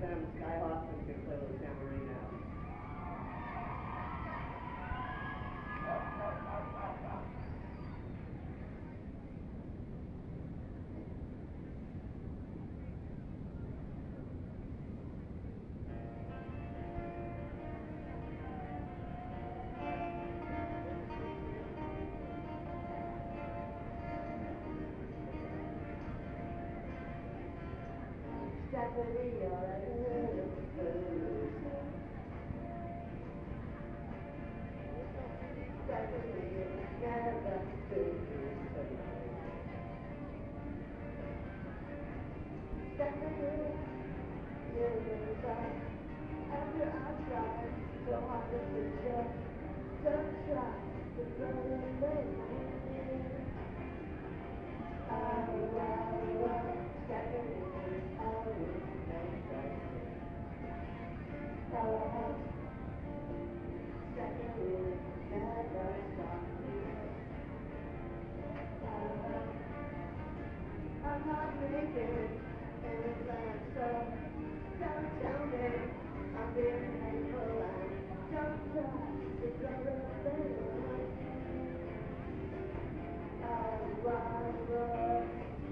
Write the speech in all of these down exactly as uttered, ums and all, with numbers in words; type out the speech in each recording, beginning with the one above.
Sam Skyhawk and can play with Tambourine now. Stephanie, you're a little loser. Stephanie, you never do. Stephanie, you loser. After I tried so hard to fix you, don't try to run away. Oh, oh, oh, Stephanie. I'm not making any plans, so don't tell me I'm being hateful and don't try to go away. Oh, oh, oh.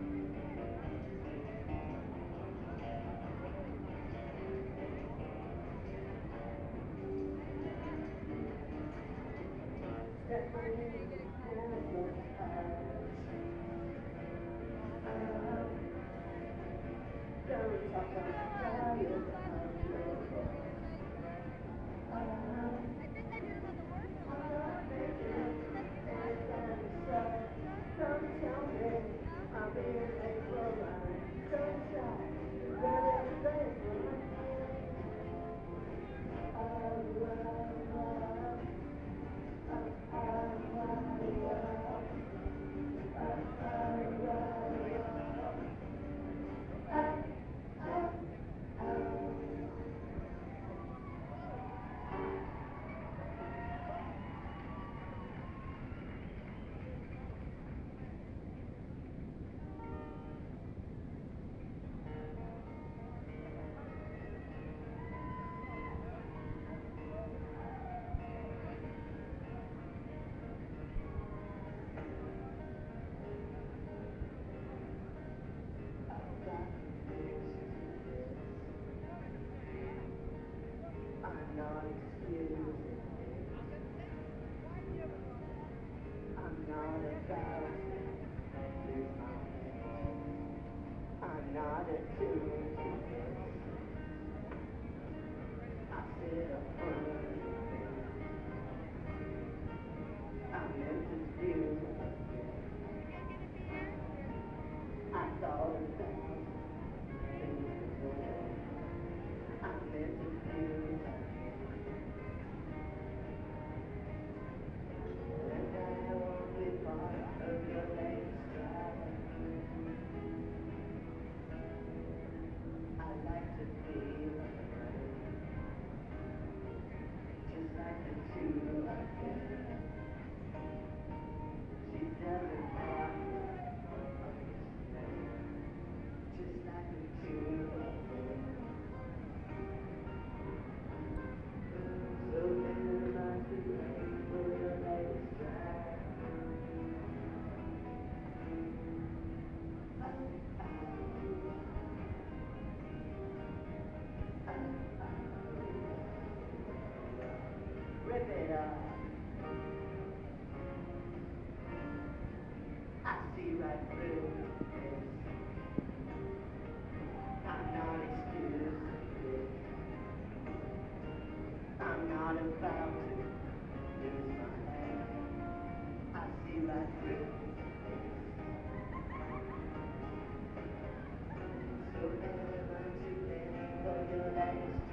I'm not excused. I'm not about to lose my head. I'm not accused. I said a word. I meant to do. I thought about things before. I meant to do. Rip it up. I see right through this. I'm not excused. I'm not about to lose my head. I see right through this. So never too late for your legs.